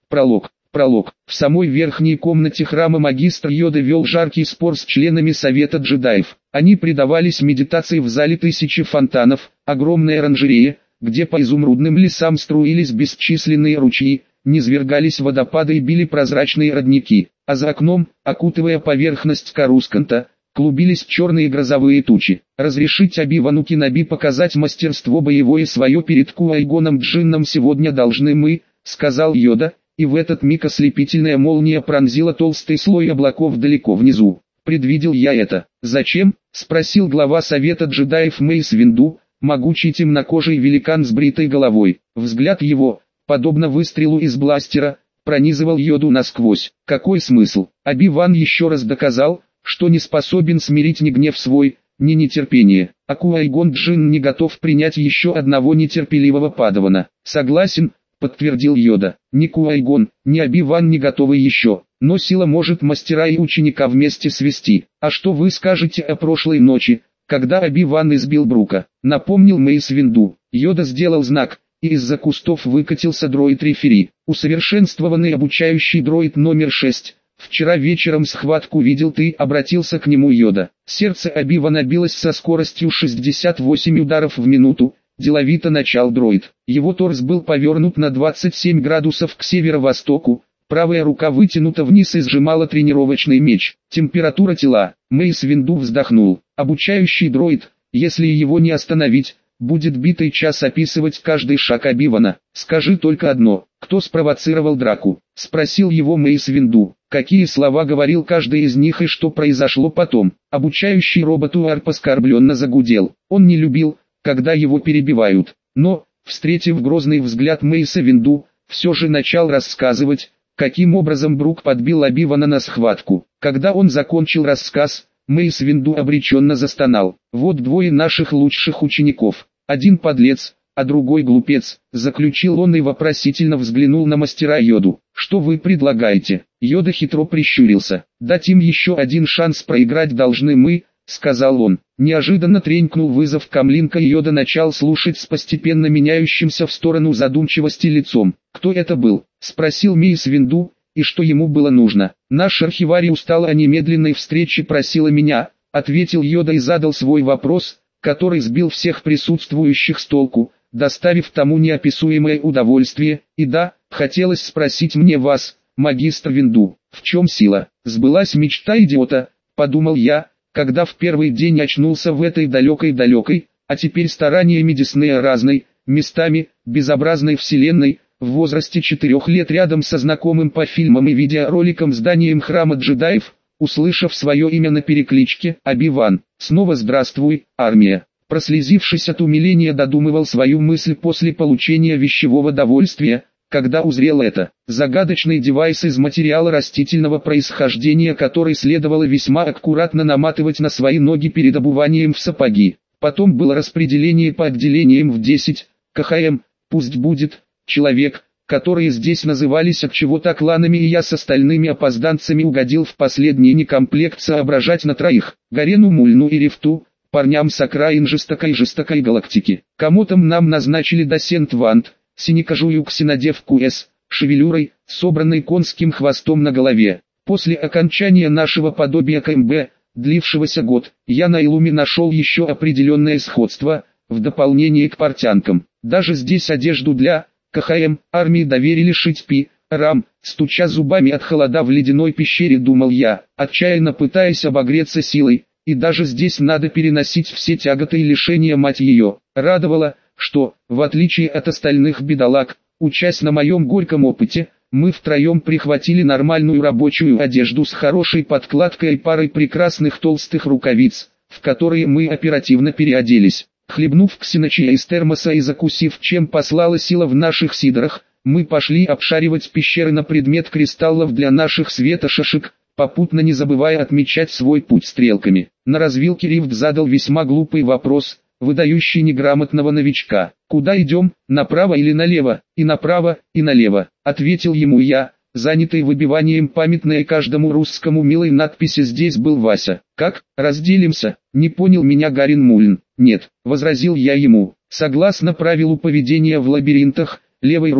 Пролог. В самой верхней комнате храма магистр Йода вел жаркий спор с членами Совета джедаев. Они предавались медитации в зале тысячи фонтанов, огромной оранжереи, где по изумрудным лесам струились бесчисленные ручьи, низвергались водопады и били прозрачные родники, а за окном, окутывая поверхность Карусканта, клубились черные грозовые тучи. Разрешить Оби-Вану Кеноби показать мастерство боевое свое перед Ку-Ай-Гоном Джинном сегодня должны мы, сказал Йода, и в этот миг ослепительная молния пронзила толстый слой облаков далеко внизу. Предвидел я это. Зачем? Спросил глава Совета джедаев Мейс Винду, могучий темнокожий великан с бритой головой. Взгляд его, подобно выстрелу из бластера, пронизывал Йоду насквозь. Какой смысл? Оби-Ван еще раз доказал, что не способен смирить ни гнев свой, ни нетерпение. А Ку-Ай-Гон Джин не готов принять еще одного нетерпеливого падавана. Согласен, подтвердил Йода. Ни Ку-Ай-Гон, ни Оби-Ван не готовы еще, но сила может мастера и ученика вместе свести. А что вы скажете о прошлой ночи, когда Оби-Ван избил Брука? Напомнил Мейс Винду. Йода сделал знак, и из-за кустов выкатился дроид-рефери. Усовершенствованный обучающий дроид номер 6. Вчера вечером схватку видел ты, обратился к нему Йода. Сердце Оби-Вана билось со скоростью 68 ударов в минуту. Деловито начал дроид. Его торс был повернут на 27 градусов к северо-востоку, правая рука вытянута вниз и сжимала тренировочный меч. Температура тела. Мейс Винду вздохнул. Обучающий дроид, если его не остановить, будет битый час описывать каждый шаг Оби-Вана. Скажи только одно, кто спровоцировал драку? Спросил его Мейс Винду. Какие слова говорил каждый из них и что произошло потом? Обучающий робот Уарп оскорбленно загудел. Он не любил, когда его перебивают. Но, встретив грозный взгляд Мейса Винду, все же начал рассказывать, каким образом Брук подбил Оби-Вана на схватку. Когда он закончил рассказ, Мейс Винду обреченно застонал. Вот двое наших лучших учеников. Один подлец, а другой глупец, заключил он и вопросительно взглянул на мастера Йоду. Что вы предлагаете? Йода хитро прищурился. Дать им еще один шанс проиграть должны мы, сказал он. Неожиданно тренькнул вызов камлинка, и Йода начал слушать с постепенно меняющимся в сторону задумчивости лицом. Кто это был? Спросил Мейс Винду, и что ему было нужно. Наш архиварий устал о немедленной встрече, просила меня, ответил Йода и задал свой вопрос, который сбил всех присутствующих с толку, доставив тому неописуемое удовольствие. И да, хотелось спросить мне вас, магистр Винду, в чем сила? Сбылась мечта идиота, подумал я, когда в первый день очнулся в этой далекой, а теперь стараниями Диснея разной, местами, безобразной вселенной, в возрасте 4 лет рядом со знакомым по фильмам и видеороликам зданием храма джедаев, услышав свое имя на перекличке «Оби-Ван». Снова здравствуй, армия. Прослезившись от умиления, додумывал свою мысль после получения вещевого довольствия, когда узрел это. Загадочный девайс из материала растительного происхождения, который следовало весьма аккуратно наматывать на свои ноги перед обуванием в сапоги. Потом было распределение по отделениям в 10 кхм, пусть будет, человек, которые здесь назывались от чего-то кланами, и я с остальными опозданцами угодил в последний некомплект соображать на троих. Гарену, Мульну и Рифту, парням с окраин жестокой галактики. Комотом нам назначили доцент Вант, синекожую ксенодевку С, шевелюрой, собранной конским хвостом на голове. После окончания нашего подобия КМБ, длившегося год, я на Илуме нашел еще определенное сходство, в дополнение к портянкам. Даже здесь одежду для КХМ армии доверили шить Рам, стуча зубами от холода в ледяной пещере, думал я, отчаянно пытаясь обогреться силой, и даже здесь надо переносить все тяготы и лишения, мать ее. Радовало, что, в отличие от остальных бедолаг, учась на моем горьком опыте, мы втроем прихватили нормальную рабочую одежду с хорошей подкладкой и парой прекрасных толстых рукавиц, в которые мы оперативно переоделись. Хлебнув ксеночия из термоса и закусив, чем послала сила в наших сидрах, мы пошли обшаривать пещеры на предмет кристаллов для наших светошашек, попутно не забывая отмечать свой путь стрелками. На развилке Рифт задал весьма глупый вопрос, выдающий неграмотного новичка. «Куда идем, направо или налево?» «И направо, и налево», — ответил ему я, занятый выбиванием памятной каждому русскому милой надписи. Здесь был Вася. «Как, разделимся?» — не понял меня Гарин Мулин. «Нет», — возразил я ему, — «согласно правилу поведения в лабиринтах, левой руки,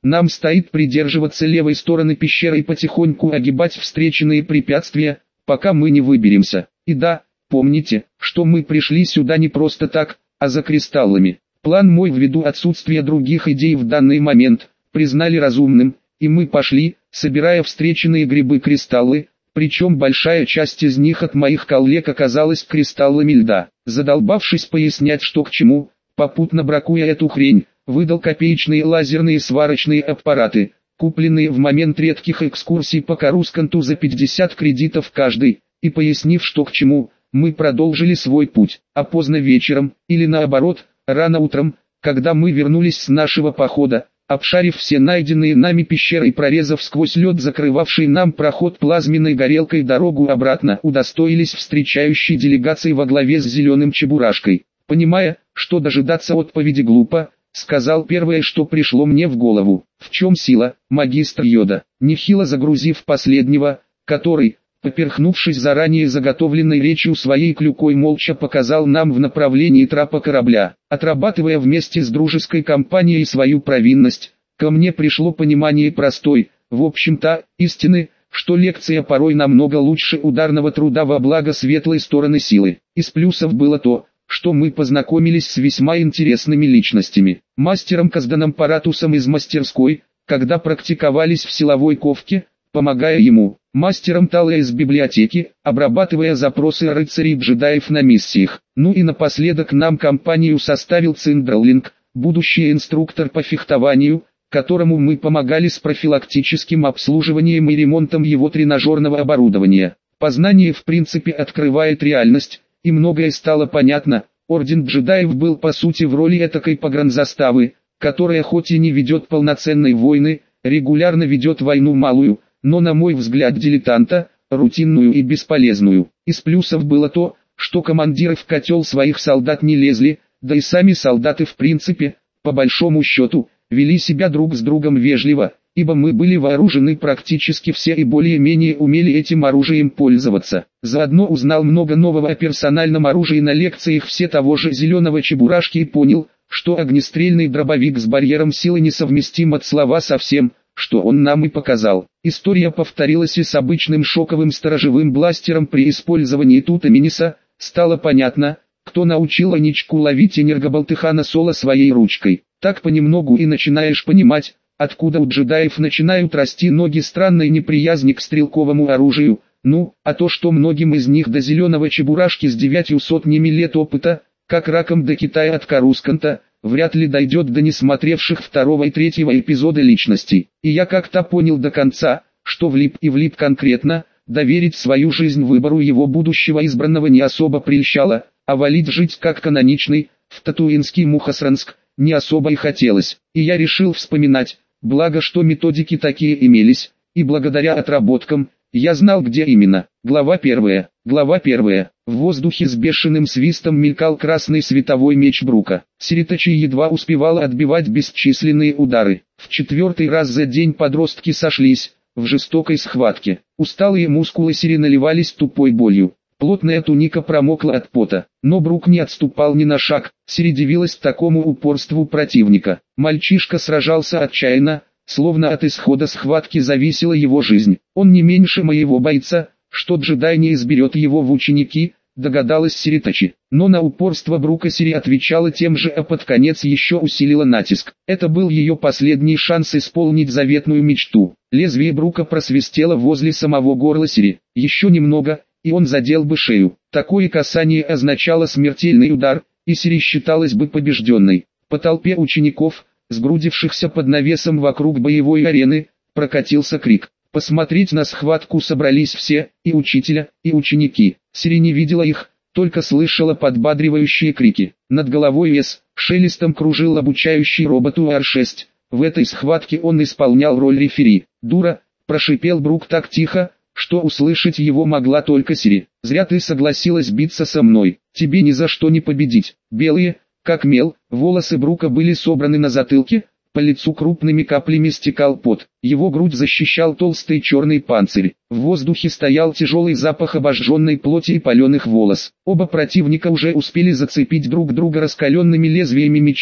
Нам стоит придерживаться левой стороны пещеры и потихоньку огибать встреченные препятствия, пока мы не выберемся. И да, помните, что мы пришли сюда не просто так, а за кристаллами. План мой ввиду отсутствия других идей в данный момент признали разумным, и мы пошли, собирая встреченные грибы-кристаллы, причем большая часть из них от моих коллег оказалась кристаллами льда. Задолбавшись пояснять, что к чему, попутно бракуя эту хрень, выдал копеечные лазерные сварочные аппараты, купленные в момент редких экскурсий по Карусканту за 50 кредитов каждый, и пояснив, что к чему, мы продолжили свой путь. А поздно вечером, или наоборот, рано утром, когда мы вернулись с нашего похода, обшарив все найденные нами пещеры и прорезав сквозь лед закрывавший нам проход плазменной горелкой дорогу обратно, удостоились встречающей делегации во главе с зеленым чебурашкой. Понимая, что дожидаться отповеди глупо, сказал первое, что пришло мне в голову. В чем сила, магистр Йода? Нехило загрузив последнего, который, поперхнувшись заранее заготовленной речью своей клюкой, молча показал нам в направлении трапа корабля. Отрабатывая вместе с дружеской компанией свою провинность, ко мне пришло понимание простой, в общем-то, истины, что лекция порой намного лучше ударного труда во благо светлой стороны силы. Из плюсов было то, что мы познакомились с весьма интересными личностями. Мастером Казданом Паратусом из мастерской, когда практиковались в силовой ковке, помогая ему, мастером Тала из библиотеки, обрабатывая запросы рыцарей-джедаев на миссиях. Ну и напоследок нам компанию составил Циндерлинг, будущий инструктор по фехтованию, которому мы помогали с профилактическим обслуживанием и ремонтом его тренажерного оборудования. Познание в принципе открывает реальность, и многое стало понятно. Орден джедаев был по сути в роли этакой погранзаставы, которая хоть и не ведет полноценной войны, регулярно ведет войну малую, но на мой взгляд дилетанта, рутинную и бесполезную. Из плюсов было то, что командиры в котел своих солдат не лезли, да и сами солдаты в принципе, по большому счету, вели себя друг с другом вежливо, ибо мы были вооружены практически все и более-менее умели этим оружием пользоваться. Заодно узнал много нового о персональном оружии на лекциях все того же зеленого чебурашки и понял, что огнестрельный дробовик с барьером силы несовместим от слова совсем, что он нам и показал. История повторилась и с обычным шоковым сторожевым бластером при использовании Тутаминиса. Стало понятно, кто научил Аничку ловить энергоболтыхана Соло своей ручкой. Так понемногу и начинаешь понимать, откуда у джедаев начинают расти ноги странной неприязни к стрелковому оружию. Ну, а то, что многим из них до зеленого чебурашки с 900 лет опыта, как раком до Китая от Карусканта, вряд ли дойдет до несмотревших второго и третьего эпизода личностей. И я как-то понял до конца, что влип и влип конкретно, доверить свою жизнь выбору его будущего избранного не особо прельщало, а валить жить как каноничный, в Татуинский Мухосранск, не особо и хотелось. И я решил вспоминать, благо что методики такие имелись, и благодаря отработкам, я знал где именно. Глава 1. Глава 1. В воздухе с бешеным свистом мелькал красный световой меч Брука. Сиритачи едва успевала отбивать бесчисленные удары. В 4-й раз за день подростки сошлись, в жестокой схватке. Усталые мускулы Сири наливались тупой болью. Плотная туника промокла от пота, но Брук не отступал ни на шаг. Сири дивилась такому упорству противника. Мальчишка сражался отчаянно, словно от исхода схватки зависела его жизнь. Он не меньше моего бойца, что джедай не изберет его в ученики, догадалась Сиритачи. Но на упорство Брука Сири отвечала тем же, а под конец еще усилила натиск. Это был ее последний шанс исполнить заветную мечту. Лезвие Брука просвистело возле самого горла Сири. Еще немного, и он задел бы шею. Такое касание означало смертельный удар, и Сири считалась бы побежденной. По толпе учеников, сгрудившихся под навесом вокруг боевой арены, прокатился крик. Посмотреть на схватку собрались все, и учителя, и ученики. Сири не видела их, только слышала подбадривающие крики. Над головой шелестом кружил обучающий роботу Ар-6. В этой схватке он исполнял роль рефери. «Дура», прошипел Брук так тихо, что услышать его могла только Сири. «Зря ты согласилась биться со мной, тебе ни за что не победить». Белые, как мел, волосы Брука были собраны на затылке, по лицу крупными каплями стекал пот. Его грудь защищал толстый черный панцирь. В воздухе стоял тяжелый запах обожженной плоти и паленых волос. Оба противника уже успели зацепить друг друга раскаленными лезвиями мечей,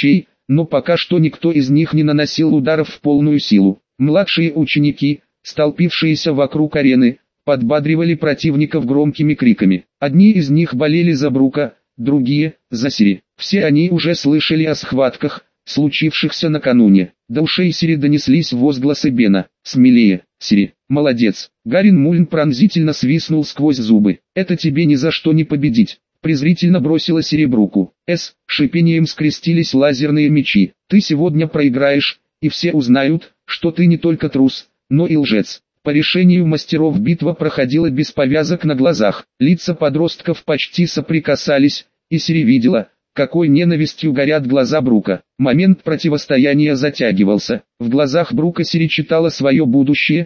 но пока что никто из них не наносил ударов в полную силу. Младшие ученики, столпившиеся вокруг арены, подбадривали противников громкими криками. Одни из них болели за Брука, другие – за Сири. Все они уже слышали о схватках, случившихся накануне. До ушей Сири донеслись возгласы Бена: «Смелее, Сири, молодец!» Гарин Мульн пронзительно свистнул сквозь зубы. «Это тебе ни за что не победить!» Презрительно бросила Сири Бруку. С шипением скрестились лазерные мечи. «Ты сегодня проиграешь, и все узнают, что ты не только трус, но и лжец». По решению мастеров битва проходила без повязок на глазах. Лица подростков почти соприкасались, и Сири видела, какой ненавистью горят глаза Брука. Момент противостояния затягивался. В глазах Брука Сири читала свое будущее,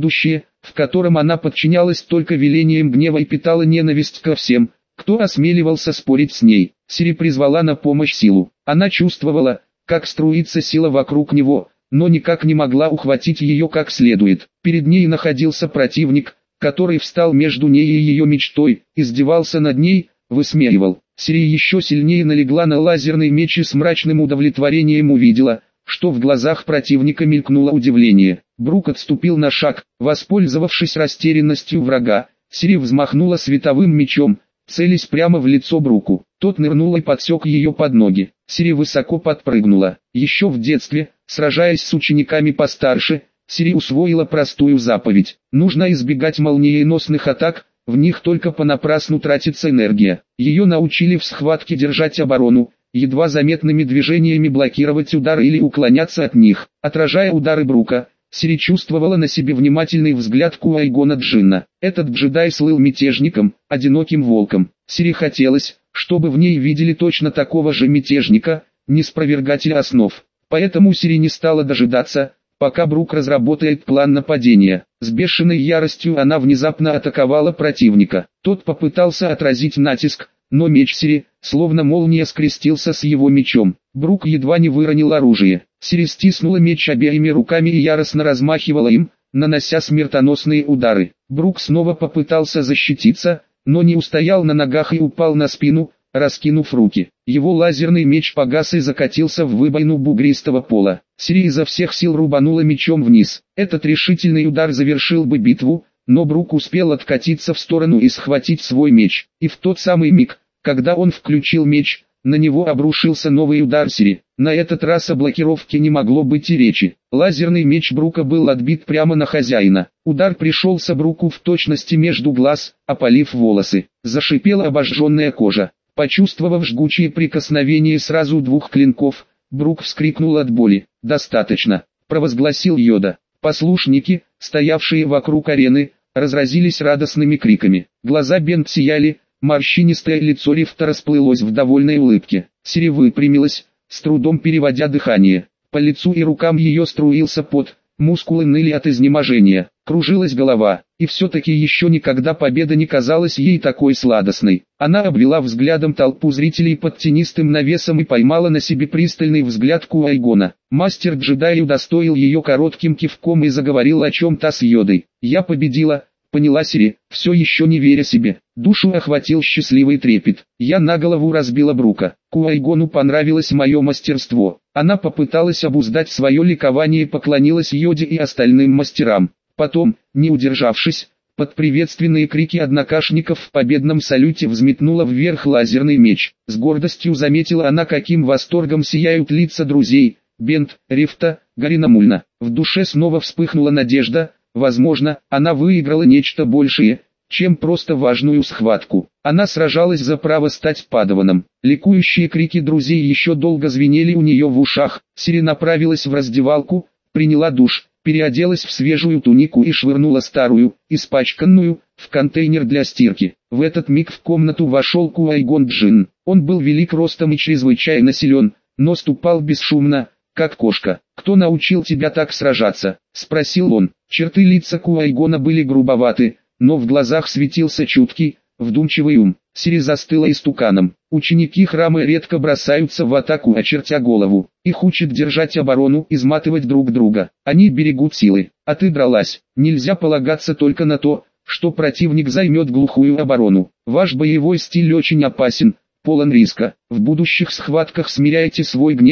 в котором она подчинялась только велениям гнева и питала ненависть ко всем, кто осмеливался спорить с ней. Сири призвала на помощь силу. Она чувствовала, как струится сила вокруг него, но никак не могла ухватить ее как следует. Перед ней находился противник, который встал между ней и ее мечтой, издевался над ней, высмеивал. Сири еще сильнее налегла на лазерный меч и с мрачным удовлетворением увидела, что в глазах противника мелькнуло удивление. Брук отступил на шаг, воспользовавшись растерянностью врага. Сири взмахнула световым мечом, целясь прямо в лицо Бруку. Тот нырнул и подсек ее под ноги. Сири высоко подпрыгнула. Еще в детстве, сражаясь с учениками постарше, Сири усвоила простую заповедь: нужно избегать молниеносных атак, в них только понапрасну тратится энергия. Ее научили в схватке держать оборону, едва заметными движениями блокировать удары или уклоняться от них. Отражая удары Брука, Сири чувствовала на себе внимательный взгляд Куайгона Джинна. Этот джедай слыл мятежником, одиноким волком. Сири хотелось, чтобы в ней видели точно такого же мятежника, неспровергателя основ. Поэтому Сири не стала дожидаться, пока Брук разработает план нападения. С бешеной яростью она внезапно атаковала противника. Тот попытался отразить натиск, но меч Сири, словно молния, скрестился с его мечом. Брук едва не выронил оружие. Сири стиснула меч обеими руками и яростно размахивала им, нанося смертоносные удары. Брук снова попытался защититься, но не устоял на ногах и упал на спину, раскинув руки. Его лазерный меч погас и закатился в выбоину бугристого пола. Сири изо всех сил рубанула мечом вниз. Этот решительный удар завершил бы битву, но Брук успел откатиться в сторону и схватить свой меч. И в тот самый миг, когда он включил меч, на него обрушился новый удар Сири. На этот раз о блокировке не могло быть и речи. Лазерный меч Брука был отбит прямо на хозяина. Удар пришелся Бруку в точности между глаз, опалив волосы. Зашипела обожженная кожа. Почувствовав жгучее прикосновение сразу двух клинков, Брук вскрикнул от боли. «Достаточно», — провозгласил Йода. Послушники, стоявшие вокруг арены, разразились радостными криками. Глаза Бент сияли, морщинистое лицо Рифта расплылось в довольной улыбке. Сири выпрямилась, с трудом переводя дыхание. По лицу и рукам ее струился пот, мускулы ныли от изнеможения, кружилась голова. И все-таки еще никогда победа не казалась ей такой сладостной. Она обвела взглядом толпу зрителей под тенистым навесом и поймала на себе пристальный взгляд Куайгона. Мастер-джедай удостоил ее коротким кивком и заговорил о чем-то с Йодой. «Я победила», — поняла Сири, все еще не веря себе. Душу охватил счастливый трепет. «Я на голову разбила Брука. Куайгону понравилось мое мастерство». Она попыталась обуздать свое ликование и поклонилась Йоде и остальным мастерам. Потом, не удержавшись, под приветственные крики однокашников в победном салюте взметнула вверх лазерный меч. С гордостью заметила она, каким восторгом сияют лица друзей, Бент, Рифта, Гарина Мульна. В душе снова вспыхнула надежда, возможно, она выиграла нечто большее, чем просто важную схватку. Она сражалась за право стать падаваном. Ликующие крики друзей еще долго звенели у нее в ушах. Сири направилась в раздевалку, приняла душ, переоделась в свежую тунику и швырнула старую, испачканную, в контейнер для стирки. В этот миг в комнату вошел Куайгон Джин. Он был велик ростом и чрезвычайно силен, но ступал бесшумно, как кошка. «Кто научил тебя так сражаться?» — спросил он. Черты лица Куайгона были грубоваты, но в глазах светился чуткий, вдумчивый ум. Сири застыла истуканом. Ученики храма редко бросаются в атаку, очертя голову. Их учат держать оборону, изматывать друг друга. Они берегут силы. А ты дралась. Нельзя полагаться только на то, что противник займет глухую оборону. Ваш боевой стиль очень опасен, полон риска. В будущих схватках смиряйте свой гнев,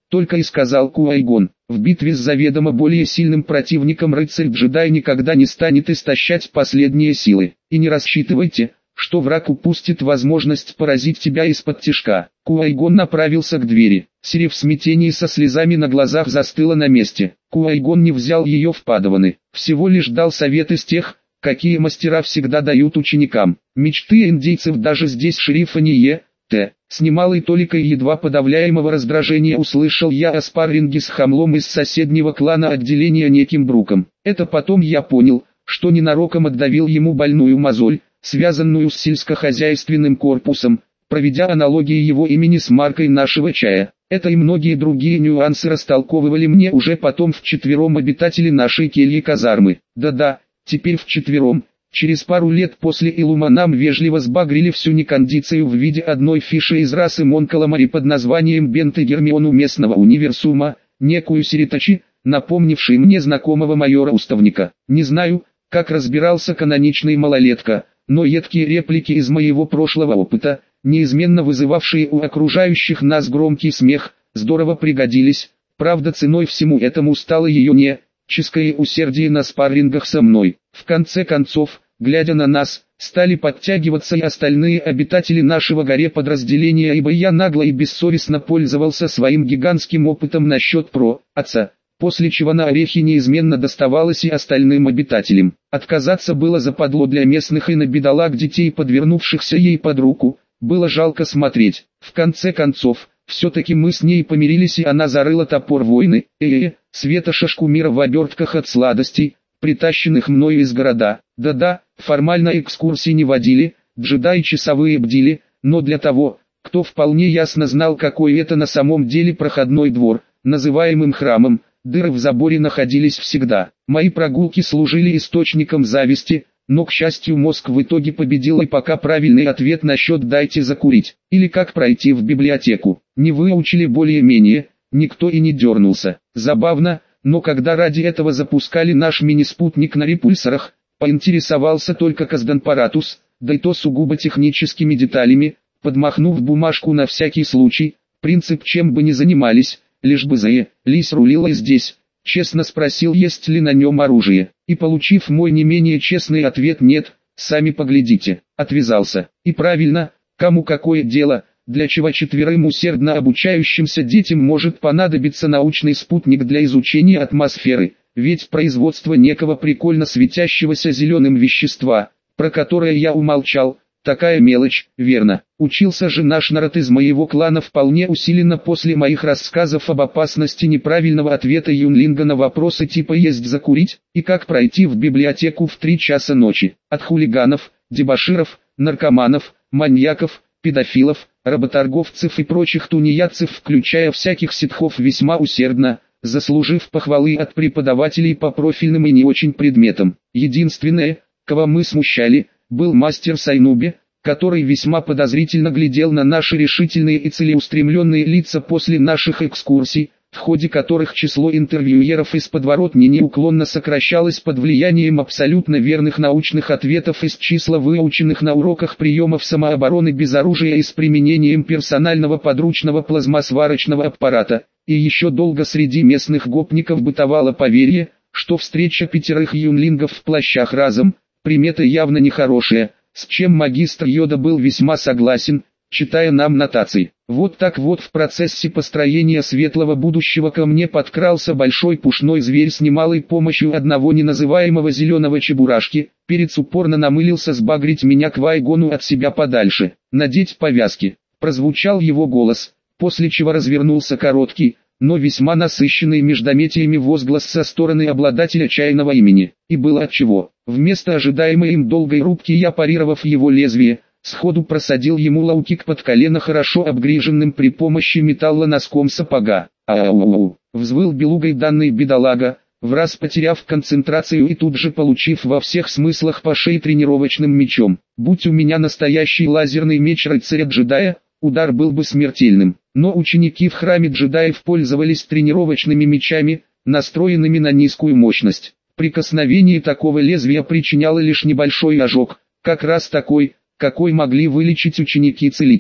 только и сказал Ку-Ай-Гон. В битве с заведомо более сильным противником рыцарь-джедай никогда не станет истощать последние силы. И не рассчитывайте, что враг упустит возможность поразить тебя из-под тишка. Ку-Ай-Гон направился к двери. Сири в смятении со слезами на глазах застыла на месте. Ку-Ай-Гон не взял ее в падаваны, всего лишь дал совет из тех, какие мастера всегда дают ученикам. Мечты индейцев даже здесь шерифа не Т. С немалой толикой едва подавляемого раздражения услышал я о спарринге с хамлом из соседнего клана отделения неким Бруком. Это потом я понял, что ненароком отдавил ему больную мозоль, связанную с сельскохозяйственным корпусом, проведя аналогии его имени с маркой нашего чая. Это и многие другие нюансы растолковывали мне уже потом вчетвером обитатели нашей кельи-казармы. Да-да, теперь вчетвером. Через пару лет после Илума нам вежливо сбагрили всю некондицию в виде одной фиши из расы Монкаламари под названием Бент и Гермиону местного универсума, некую Сиритачи, напомнивший мне знакомого майора-уставника. Не знаю, как разбирался каноничный малолетка, но едкие реплики из моего прошлого опыта, неизменно вызывавшие у окружающих нас громкий смех, здорово пригодились. Правда, ценой всему этому стало ее неческое усердие на спаррингах со мной. В конце концов, глядя на нас, стали подтягиваться и остальные обитатели нашего горе подразделения, ибо я нагло и бессовестно пользовался своим гигантским опытом насчет отца, после чего на орехи неизменно доставалось и остальным обитателям. Отказаться было западло для местных и на бедолаг детей, подвернувшихся ей под руку, было жалко смотреть. В конце концов, все-таки мы с ней помирились, и она зарыла топор войны, Светоша Шкумира в обертках от сладостей, притащенных мною из города. Да-да, формально экскурсии не водили, джедаи часовые бдили, но для того, кто вполне ясно знал, какой это на самом деле проходной двор, называемым храмом, дыры в заборе находились всегда. Мои прогулки служили источником зависти, но, к счастью, мозг в итоге победил, и пока правильный ответ насчет «дайте закурить» или «как пройти в библиотеку» не выучили более-менее, никто и не дернулся. Забавно, но когда ради этого запускали наш мини-спутник на репульсорах, поинтересовался только Казданпаратус, да и то сугубо техническими деталями, подмахнув бумажку на всякий случай. Принцип чем бы ни занимались, лишь бы лись рулила и здесь. Честно спросил, есть ли на нем оружие, и получив мой не менее честный ответ «нет», сами поглядите, отвязался. И правильно, кому какое дело, для чего четверым усердно обучающимся детям может понадобиться научный спутник для изучения атмосферы, ведь производство некого прикольно светящегося зеленым вещества, про которое я умолчал, такая мелочь, верно. Учился же наш народ из моего клана вполне усиленно после моих рассказов об опасности неправильного ответа Юнлинга на вопросы типа «есть закурить» и «как пройти в библиотеку в 3 часа ночи». От хулиганов, дебоширов, наркоманов, маньяков, педофилов, работорговцев и прочих тунеядцев, включая всяких ситхов, весьма усердно, заслужив похвалы от преподавателей по профильным и не очень предметам. Единственное, кого мы смущали, был мастер Сайнуби, который весьма подозрительно глядел на наши решительные и целеустремленные лица после наших экскурсий, в ходе которых число интервьюеров из подворотни неуклонно сокращалось под влиянием абсолютно верных научных ответов из числа выученных на уроках приемов самообороны без оружия и с применением персонального подручного плазмосварочного аппарата. И еще долго среди местных гопников бытовало поверье, что встреча 5 юнлингов в плащах разом – примета явно нехорошая, с чем магистр Йода был весьма согласен, читая нам нотации. Вот так вот в процессе построения светлого будущего ко мне подкрался большой пушной зверь с немалой помощью одного неназываемого зеленого чебурашки, перец упорно намылился сбагрить меня к Вайгону от себя подальше, надеть повязки. Прозвучал его голос, после чего развернулся короткий, но весьма насыщенный междометиями возглас со стороны обладателя чайного имени. И было отчего. Вместо ожидаемой им долгой рубки я, парировав его лезвие, сходу просадил ему лоу-кик под колено хорошо обгриженным при помощи металла носком сапога. «Ау-ау-ау!» — взвыл белугой данный бедолага, враз потеряв концентрацию и тут же получив во всех смыслах по шее тренировочным мечом. Будь у меня настоящий лазерный меч рыцаря-джедая, удар был бы смертельным. Но ученики в храме джедаев пользовались тренировочными мечами, настроенными на низкую мощность. Прикосновение такого лезвия причиняло лишь небольшой ожог, как раз такой, какой могли вылечить ученики-целители.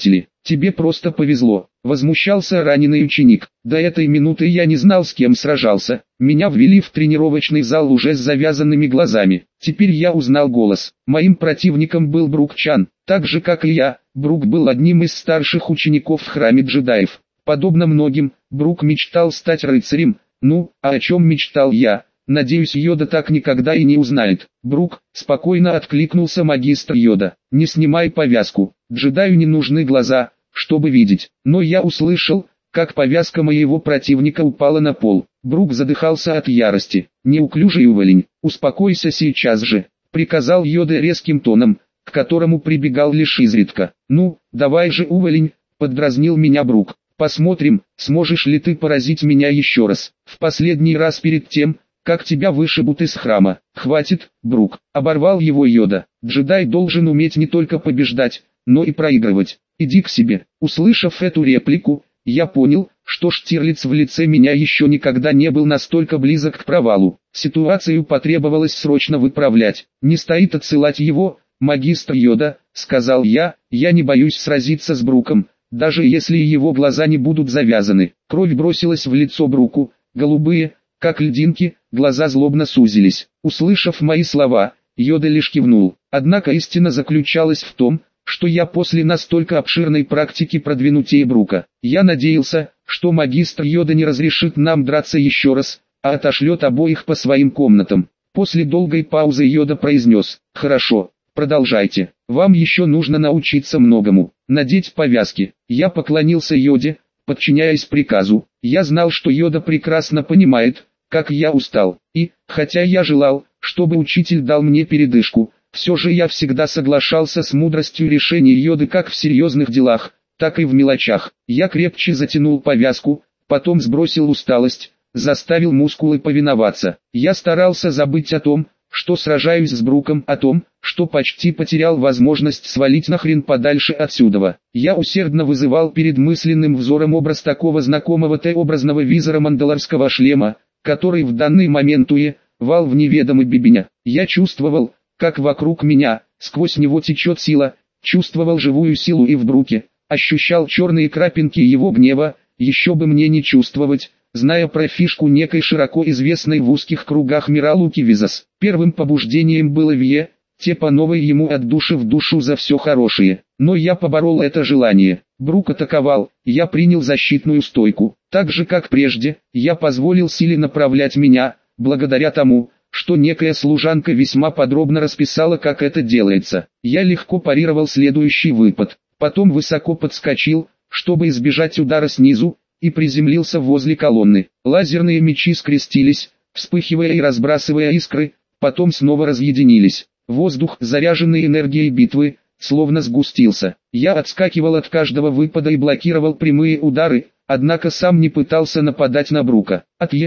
тебе просто повезло, возмущался раненый ученик. До этой минуты я не знал, с кем сражался. Меня ввели в тренировочный зал уже с завязанными глазами. Теперь я узнал голос. Моим противником был Брук Чан. Так же как и я, Брук был одним из старших учеников в храме джедаев. Подобно многим, Брук мечтал стать рыцарем. Ну, а о чем мечтал я? Надеюсь, Йода так никогда и не узнает. Брук, спокойно откликнулся магистр Йода. Не снимай повязку. Джедаю не нужны глаза, чтобы видеть. Но я услышал, как повязка моего противника упала на пол. Брук задыхался от ярости. Неуклюжий уволень, успокойся сейчас же, приказал Йода резким тоном, к которому прибегал лишь изредка. Ну, давай же, уволень, поддразнил меня Брук. Посмотрим, сможешь ли ты поразить меня еще раз. В последний раз перед тем, как тебя вышибут из храма. Хватит, Брук, оборвал его Йода. Джедай должен уметь не только побеждать, но и проигрывать. Иди к себе. Услышав эту реплику, я понял, что Штирлиц в лице меня еще никогда не был настолько близок к провалу. Ситуацию потребовалось срочно выправлять. Не стоит отсылать его, магистр Йода, сказал я не боюсь сразиться с Бруком, даже если его глаза не будут завязаны. Кровь бросилась в лицо Бруку, голубые, как льдинки, глаза злобно сузились. Услышав мои слова, Йода лишь кивнул. Однако истина заключалась в том, что я после настолько обширной практики продвинутее Брука. Я надеялся, что магистр Йода не разрешит нам драться еще раз, а отошлет обоих по своим комнатам. После долгой паузы Йода произнес: «Хорошо, продолжайте. Вам еще нужно научиться многому. Надеть повязки». Я поклонился Йоде, подчиняясь приказу. Я знал, что Йода прекрасно понимает, как я устал. И, хотя я желал, чтобы учитель дал мне передышку, все же я всегда соглашался с мудростью решений Йоды как в серьезных делах, так и в мелочах. Я крепче затянул повязку, потом сбросил усталость, заставил мускулы повиноваться. Я старался забыть о том, что сражаюсь с Бруком, о том, что почти потерял возможность свалить нахрен подальше отсюда. Я усердно вызывал перед мысленным взором образ такого знакомого Т-образного визора мандалорского шлема, который в данный момент вал в неведомый бибеня. Я чувствовал, как вокруг меня, сквозь него течет сила, чувствовал живую силу и в Бруке, ощущал черные крапинки его гнева, еще бы мне не чувствовать, зная про фишку некой широко известной в узких кругах мира Луки Визас. Первым побуждением было те по новой ему от души в душу за все хорошее. Но я поборол это желание. Брук атаковал, я принял защитную стойку. Так же как прежде, я позволил силе направлять меня, благодаря тому, что некая служанка весьма подробно расписала, как это делается. Я легко парировал следующий выпад, потом высоко подскочил, чтобы избежать удара снизу, и приземлился возле колонны. Лазерные мечи скрестились, вспыхивая и разбрасывая искры, потом снова разъединились. Воздух, заряженный энергией битвы, словно сгустился. Я отскакивал от каждого выпада и блокировал прямые удары, однако сам не пытался нападать на Брука.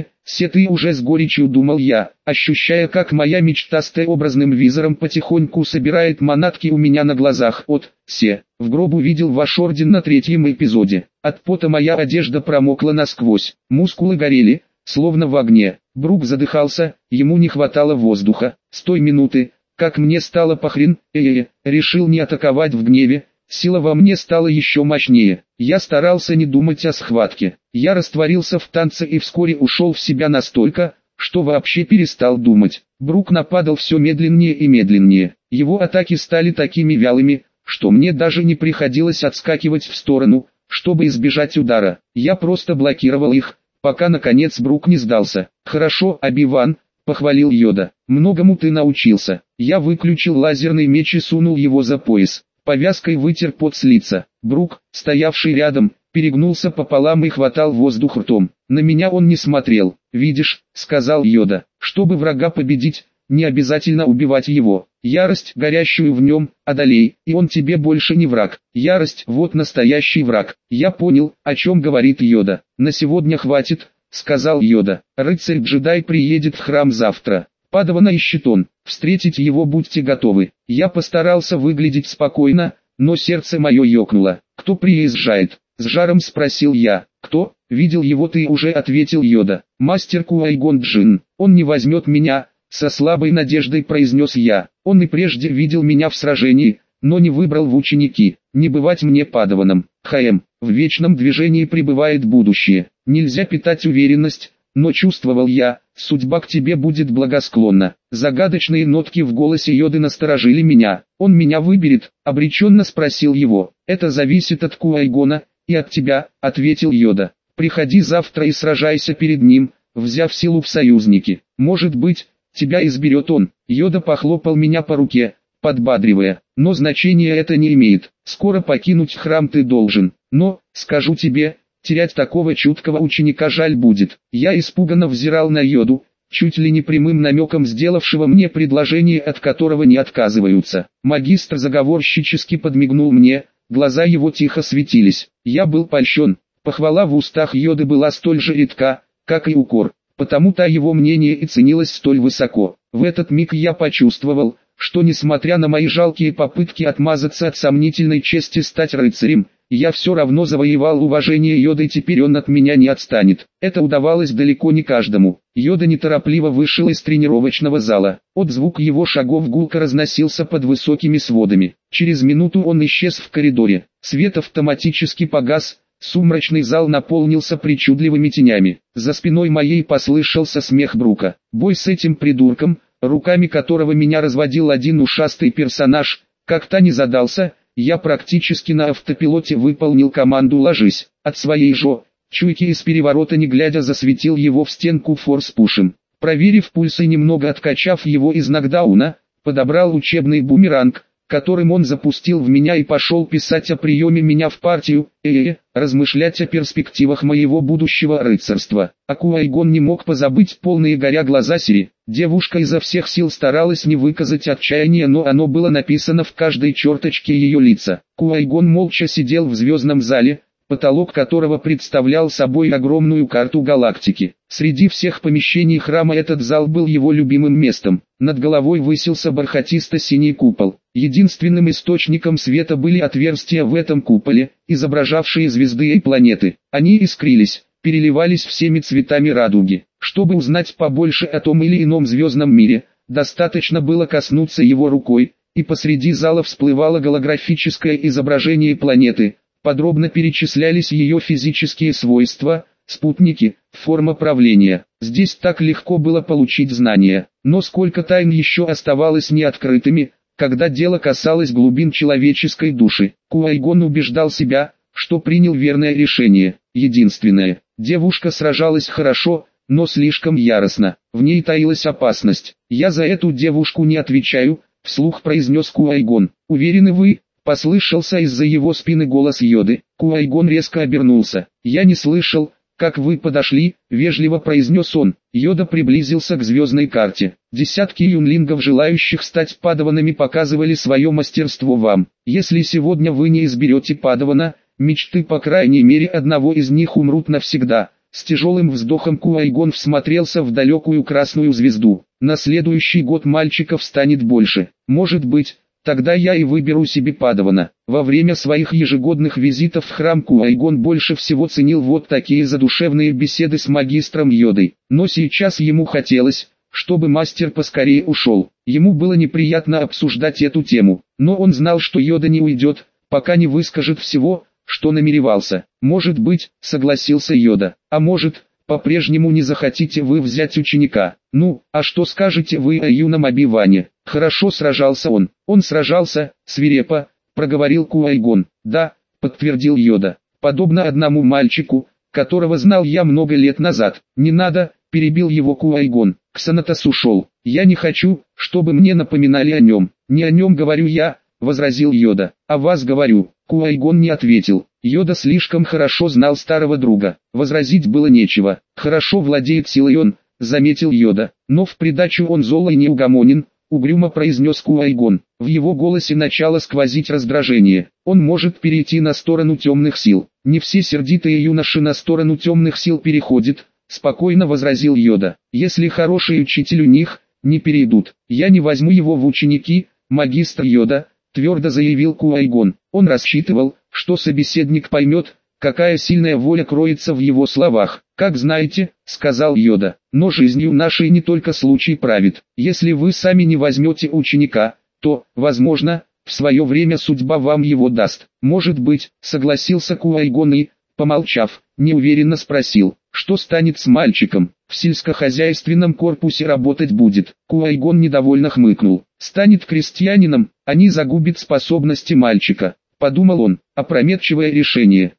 Ты уже с горечью думал я, ощущая, как моя мечта с Т-образным визором потихоньку собирает манатки у меня на глазах. В гробу видел ваш орден на 3-м эпизоде. От пота моя одежда промокла насквозь, мускулы горели, словно в огне. Брук задыхался, ему не хватало воздуха. С той минуты, как мне стало похрен, решил не атаковать в гневе, сила во мне стала еще мощнее. Я старался не думать о схватке. Я растворился в танце и вскоре ушел в себя настолько, что вообще перестал думать. Брук нападал все медленнее и медленнее. Его атаки стали такими вялыми, что мне даже не приходилось отскакивать в сторону, чтобы избежать удара. Я просто блокировал их, пока наконец Брук не сдался. «Хорошо, Оби-Ван», — похвалил Йода. «Многому ты научился». Я выключил лазерный меч и сунул его за пояс. Повязкой вытер пот с лица. Брук, стоявший рядом, перегнулся пополам и хватал воздух ртом. На меня он не смотрел. «Видишь», — сказал Йода, — «чтобы врага победить, не обязательно убивать его. Ярость, горящую в нем, одолей, и он тебе больше не враг. Ярость — вот настоящий враг». Я понял, о чем говорит Йода. «На сегодня хватит», — сказал Йода. «Рыцарь-джедай приедет в храм завтра. Падавана ищет он. Встретить его будьте готовы». Я постарался выглядеть спокойно, но сердце мое ёкнуло. «Кто приезжает?» — с жаром спросил я. «Кто? Видел его ты уже», — ответил Йода. «Мастер Куай-Гон Джин. Он не возьмет меня», — со слабой надеждой произнес я. «Он и прежде видел меня в сражении, но не выбрал в ученики. не бывать мне падаваном. В вечном движении пребывает будущее. Нельзя питать уверенность, но чувствовал я, судьба к тебе будет благосклонна. Загадочные нотки в голосе Йоды насторожили меня. Он меня выберет, обреченно спросил его. Это зависит от Ку-Ай-Гона и от тебя, ответил Йода. Приходи завтра и сражайся перед ним, взяв силу в союзники. Может быть, тебя изберет он. Йода похлопал меня по руке, подбадривая. Но значения это не имеет. Скоро покинуть храм ты должен. Но, скажу тебе, терять такого чуткого ученика жаль будет. Я испуганно взирал на Йоду, чуть ли не прямым намеком сделавшего мне предложение, от которого не отказываются. Магистр заговорщически подмигнул мне, глаза его тихо светились. Я был польщен. Похвала в устах Йоды была столь же редка, как и укор. Потому-то его мнение и ценилось столь высоко. В этот миг я почувствовал, что несмотря на мои жалкие попытки отмазаться от сомнительной чести стать рыцарем, я все равно завоевал уважение Йоды, и теперь он от меня не отстанет. Это удавалось далеко не каждому. Йода неторопливо вышел из тренировочного зала. Отзвук его шагов гулко разносился под высокими сводами. Через минуту он исчез в коридоре. Свет автоматически погас. Сумрачный зал наполнился причудливыми тенями. За спиной моей послышался смех Брука. Бой с этим придурком, руками которого меня разводил один ушастый персонаж, как-то не задался. Я практически на автопилоте выполнил команду «Ложись». От своей чуйки из переворота не глядя засветил его в стенку форс-пушем. Проверив пульс и немного откачав его из нокдауна, подобрал учебный бумеранг, которым он запустил в меня, и пошел писать о приеме меня в партию, размышлять о перспективах моего будущего рыцарства. А Ку-Ай-Гон не мог позабыть полные горя глаза Сири. Девушка изо всех сил старалась не выказать отчаяния, но оно было написано в каждой черточке ее лица. Ку-Ай-Гон молча сидел в звездном зале, потолок которого представлял собой огромную карту галактики. Среди всех помещений храма этот зал был его любимым местом. Над головой высился бархатисто-синий купол. Единственным источником света были отверстия в этом куполе, изображавшие звезды и планеты. Они искрились, переливались всеми цветами радуги. Чтобы узнать побольше о том или ином звездном мире, достаточно было коснуться его рукой, и посреди зала всплывало голографическое изображение планеты. Подробно перечислялись ее физические свойства, спутники, форма правления. Здесь так легко было получить знания, но сколько тайн еще оставалось неоткрытыми, когда дело касалось глубин человеческой души. Ку-Ай-Гон убеждал себя, что принял верное решение, единственное. Девушка сражалась хорошо, но слишком яростно, в ней таилась опасность. «Я за эту девушку не отвечаю», — вслух произнес Ку-Ай-Гон. «Уверены вы?» — послышался из-за его спины голос Йоды. Ку-Ай-Гон резко обернулся. «Я не слышал, как вы подошли», — вежливо произнес он. Йода приблизился к звездной карте. Десятки юнлингов, желающих стать падаванами, показывали свое мастерство вам. Если сегодня вы не изберете падавана, мечты по крайней мере одного из них умрут навсегда. С тяжелым вздохом Ку-Ай-Гон всмотрелся в далекую красную звезду. На следующий год мальчиков станет больше. Может быть, тогда я и выберу себе падавана. Во время своих ежегодных визитов в храм Ку-Ай-Гон больше всего ценил вот такие задушевные беседы с магистром Йодой. Но сейчас ему хотелось, чтобы мастер поскорее ушел. Ему было неприятно обсуждать эту тему, но он знал, что Йода не уйдет, пока не выскажет всего, что намеревался. «Может быть», — согласился Йода, — «а может, по-прежнему не захотите вы взять ученика? Ну, а что скажете вы о юном Оби-Ване?» «Хорошо сражался он». «Он сражался, свирепо», — проговорил Ку-Ай-Гон. «Да», — подтвердил Йода, — «подобно одному мальчику, которого знал я много лет назад». «Не надо», — перебил его Ку-Ай-Гон. «Ксанатос ушел. Я не хочу, чтобы мне напоминали о нем». «Не о нем говорю я», — возразил Йода, — «о вас говорю». Ку-Ай-Гон не ответил. Йода слишком хорошо знал старого друга. Возразить было нечего. «Хорошо владеет силой он», — заметил Йода, — «но в придачу он зол и неугомонен», — угрюмо произнес Ку-Ай-Гон. В его голосе начало сквозить раздражение. «Он может перейти на сторону темных сил». «Не все сердитые юноши на сторону темных сил переходят», — спокойно возразил Йода. «Если хороший учитель у них, не перейдут. Я не возьму его в ученики, магистр Йода», — твердо заявил Ку-Ай-Гон. Он рассчитывал, что собеседник поймет, какая сильная воля кроется в его словах. «Как знаете», — сказал Йода, — «но жизнью нашей не только случай правит. Если вы сами не возьмете ученика, то, возможно, в свое время судьба вам его даст. Может быть, согласился Куайгон и, помолчав, неуверенно спросил, что станет с мальчиком, в сельскохозяйственном корпусе работать будет. Куайгон недовольно хмыкнул, станет крестьянином, а не загубит способности мальчика. Подумал он, опрометчивое решение,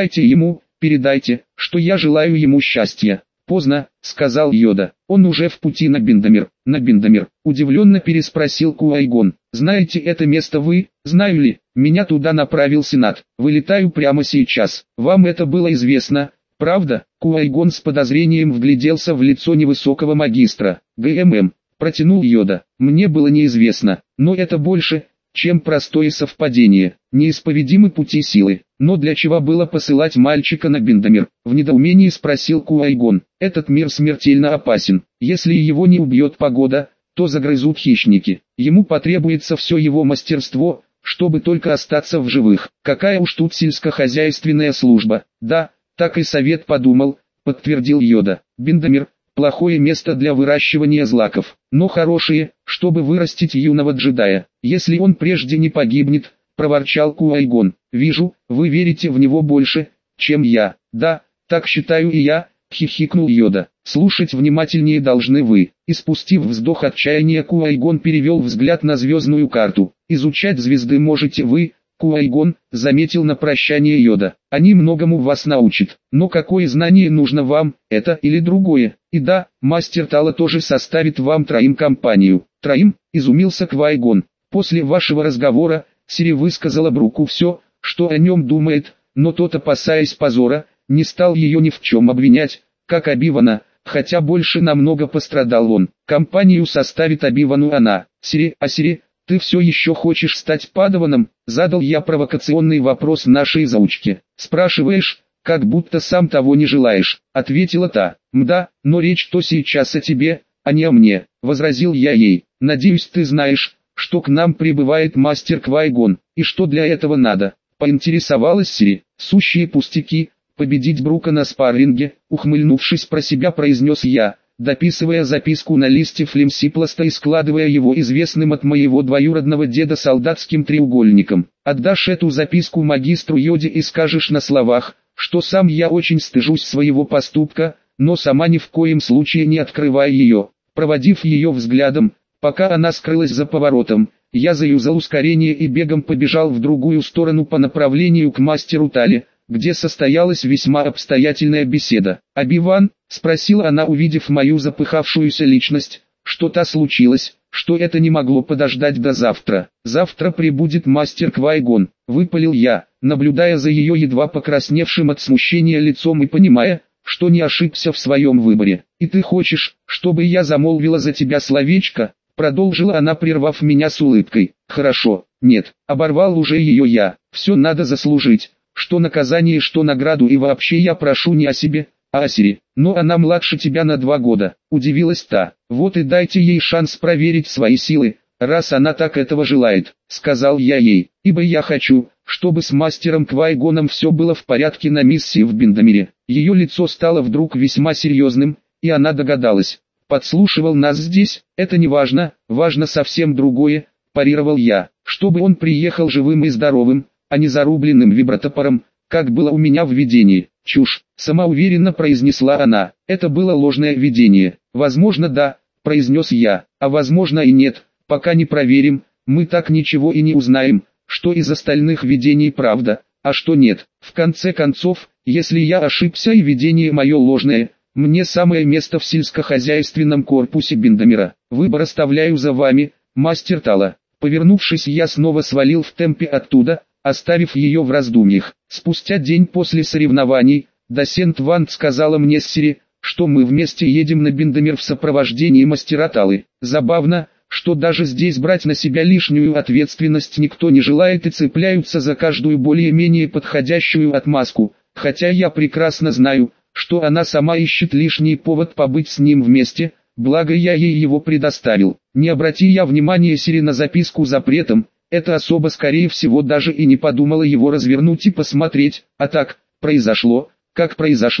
передайте, что я желаю ему счастья. Поздно, сказал Йода, он уже в пути на Биндамир. На Биндамир, удивленно переспросил Куайгон. Знаете это место вы? Знаю ли, меня туда направил Сенат, вылетаю прямо сейчас. Вам это было известно, правда? Куайгон с подозрением вгляделся в лицо невысокого магистра. ГММ, протянул Йода, мне было неизвестно, но это больше, чем простое совпадение, неисповедимы пути силы. Но для чего было посылать мальчика на Биндамир? В недоумении спросил Куайгон. Этот мир смертельно опасен. Если его не убьет погода, то загрызут хищники. Ему потребуется все его мастерство, чтобы только остаться в живых. Какая уж тут сельскохозяйственная служба. Да, так и совет подумал, подтвердил Йода. Биндамир – плохое место для выращивания злаков, но хорошее, чтобы вырастить юного джедая. Если он прежде не погибнет, проворчал Куайгон. Вижу, вы верите в него больше, чем я. Да, так считаю и я, хихикнул Йода. Слушать внимательнее должны вы. Испустив вздох отчаяния, Куайгон перевел взгляд на звездную карту. Изучать звезды можете вы, Куайгон, заметил на прощание Йода. Они многому вас научат. Но какое знание нужно вам, это или другое? И да, мастер Тала тоже составит вам троим компанию. Троим? Изумился Куайгон. После вашего разговора, Сири высказала Бруку все, что о нем думает, но тот, опасаясь позора, не стал ее ни в чем обвинять, как Оби-Вана, хотя больше намного пострадал он. Компанию составит Оби-Вану она. Сири, ты все еще хочешь стать падаваном? Задал я провокационный вопрос нашей заучке. Спрашиваешь, как будто сам того не желаешь, ответила та. Мда, но речь-то сейчас о тебе, а не о мне, возразил я ей. Надеюсь, ты знаешь, что к нам прибывает мастер Квайгон, и что для этого надо. Поинтересовалась Сири. Сущие пустяки, победить Брука на спарринге, ухмыльнувшись про себя произнес я, дописывая записку на листе флемсипласта и складывая его известным от моего двоюродного деда солдатским треугольником. Отдашь эту записку магистру Йоде и скажешь на словах, что сам я очень стыжусь своего поступка, но сама ни в коем случае не открывай ее. Проводив ее взглядом, пока она скрылась за поворотом, я заюзал ускорение и бегом побежал в другую сторону по направлению к мастеру Тале, где состоялась весьма обстоятельная беседа. «Оби-Ван?» — спросила она, увидев мою запыхавшуюся личность. «Что-то случилось, что это не могло подождать до завтра. Завтра прибудет мастер Квайгон», — выпалил я, наблюдая за ее едва покрасневшим от смущения лицом и понимая, что не ошибся в своем выборе. «И ты хочешь, чтобы я замолвила за тебя словечко?» Продолжила она, прервав меня с улыбкой. «Хорошо, нет», — оборвал уже ее я. «Все надо заслужить, что наказание, что награду, и вообще я прошу не о себе, а о Сири. Но она младше тебя на 2 года», — удивилась та. «Вот и дайте ей шанс проверить свои силы, раз она так этого желает», — сказал я ей. «Ибо я хочу, чтобы с мастером Квайгоном все было в порядке на миссии в Биндамире». Ее лицо стало вдруг весьма серьезным, и она догадалась. «Подслушивал нас здесь, это не важно, важно совсем другое», – парировал я, «чтобы он приехал живым и здоровым, а не зарубленным вибротопором, как было у меня в видении». «Чушь», – самоуверенно произнесла она, «это было ложное видение». «Возможно, да», – произнес я, «а возможно и нет, пока не проверим, мы так ничего и не узнаем, что из остальных видений правда, а что нет. В конце концов, если я ошибся и видение мое ложное, мне самое место в сельскохозяйственном корпусе Биндамира. Выбор оставляю за вами, мастер Тала». Повернувшись, я снова свалил в темпе оттуда, оставив ее в раздумьях. Спустя день после соревнований, Досент Вант сказала мне с Сири, что мы вместе едем на Биндамир в сопровождении мастера Талы. Забавно, что даже здесь брать на себя лишнюю ответственность никто не желает и цепляются за каждую более-менее подходящую отмазку, хотя я прекрасно знаю, что она сама ищет лишний повод побыть с ним вместе, благо я ей его предоставил. Не обрати я внимания Сири на записку запретом, эта особа скорее всего даже и не подумала его развернуть и посмотреть, а так, произошло, как произошло,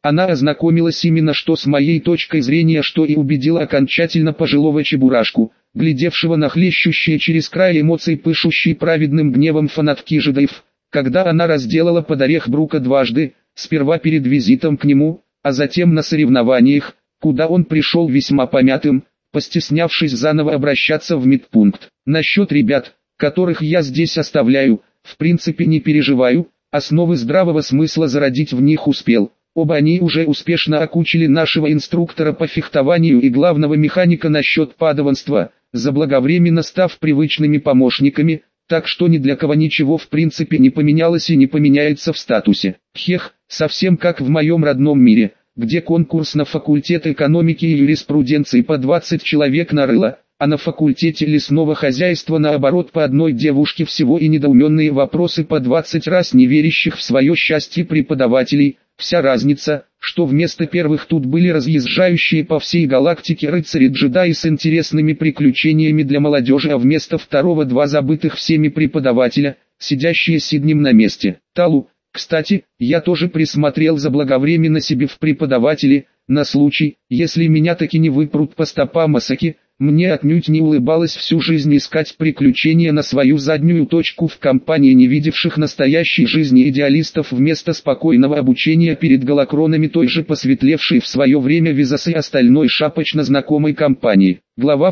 Она ознакомилась именно что с моей точкой зрения, что и убедила окончательно пожилого чебурашку, глядевшего на хлещущие через край эмоций, пышущие праведным гневом фанатки жидов, когда она разделала под орех Брука дважды, сперва перед визитом к нему, а затем на соревнованиях, куда он пришел весьма помятым, постеснявшись заново обращаться в медпункт. Насчет ребят, которых я здесь оставляю, в принципе не переживаю, основы здравого смысла зародить в них успел. Оба они уже успешно окучили нашего инструктора по фехтованию и главного механика насчет падаванства, заблаговременно став привычными помощниками, так что ни для кого ничего в принципе не поменялось и не поменяется в статусе. Хех, совсем как в моем родном мире, где конкурс на факультет экономики и юриспруденции по 20 человек нарыло, а на факультете лесного хозяйства наоборот по одной девушке всего, и недоуменные вопросы по 20 раз неверящих в свое счастье преподавателей. Вся разница, что вместо первых тут были разъезжающие по всей галактике рыцари-джедаи с интересными приключениями для молодежи, а вместо второго два забытых всеми преподавателя, сидящие сиднем на месте. Талу, кстати, я тоже присмотрел заблаговременно себе в преподаватели, на случай, если меня таки не выпрут по стопам Асаки. Мне отнюдь не улыбалось всю жизнь искать приключения на свою заднюю точку в компании не видевших настоящей жизни идеалистов вместо спокойного обучения перед голокронами той же посветлевшей в свое время Визасы и остальной шапочно знакомой компании. Глава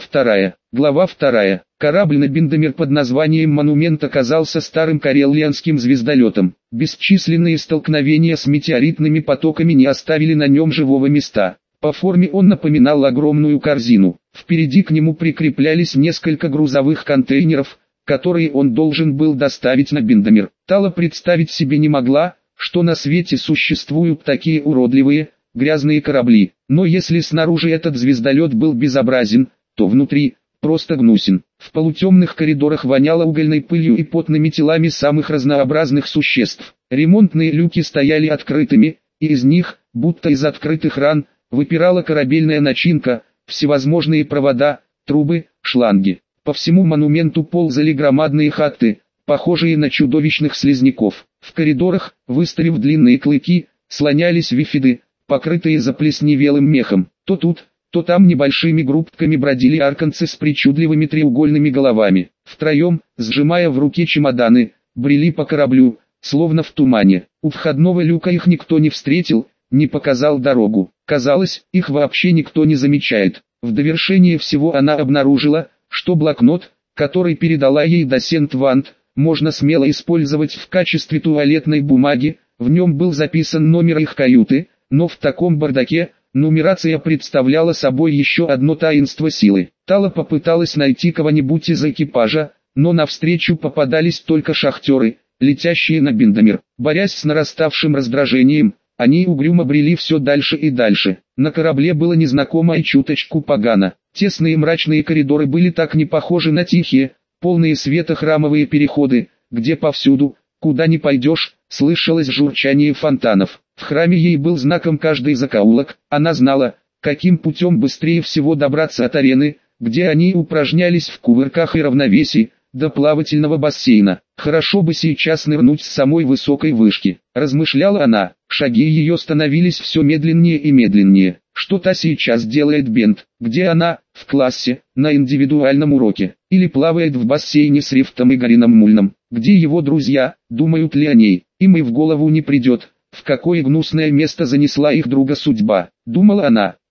2. Корабль на Биндамир под названием «Монумент» оказался старым карелианским звездолетом. Бесчисленные столкновения с метеоритными потоками не оставили на нем живого места. По форме он напоминал огромную корзину. Впереди к нему прикреплялись несколько грузовых контейнеров, которые он должен был доставить на Биндамир. Тала представить себе не могла, что на свете существуют такие уродливые, грязные корабли. Но если снаружи этот звездолет был безобразен, то внутри просто гнусен. В полутемных коридорах воняло угольной пылью и потными телами самых разнообразных существ. Ремонтные люки стояли открытыми, и из них, будто из открытых ран, выпирала корабельная начинка, всевозможные провода, трубы, шланги. По всему монументу ползали громадные хатты, похожие на чудовищных слизняков. В коридорах, выставив длинные клыки, слонялись вифиды, покрытые заплесневелым мехом. То тут, то там небольшими группками бродили арканцы с причудливыми треугольными головами. Втроем, сжимая в руке чемоданы, брели по кораблю, словно в тумане. У входного люка их никто не встретил, не показал дорогу. Казалось, их вообще никто не замечает. В довершение всего она обнаружила, что блокнот, который передала ей доцент Вант, можно смело использовать в качестве туалетной бумаги. В нем был записан номер их каюты, но в таком бардаке нумерация представляла собой еще одно таинство силы. Тала попыталась найти кого-нибудь из экипажа, но навстречу попадались только шахтеры, летящие на Биндамир. Борясь с нараставшим раздражением, они угрюмо брели все дальше и дальше. На корабле было незнакомо и чуточку погано. Тесные мрачные коридоры были так не похожи на тихие, полные света храмовые переходы, где повсюду, куда ни пойдешь, слышалось журчание фонтанов. В храме ей был знаком каждый закоулок. Она знала, каким путем быстрее всего добраться от арены, где они упражнялись в кувырках и равновесии, до плавательного бассейна. Хорошо бы сейчас нырнуть с самой высокой вышки, размышляла она. Шаги ее становились все медленнее и медленнее. Что-то сейчас делает Бент. Где она? В классе, на индивидуальном уроке. Или плавает в бассейне с Рифтом и Гарином Мульном. Где его друзья? Думают ли о ней? Им и в голову не придет, в какое гнусное место занесла их друга судьба. Думала она.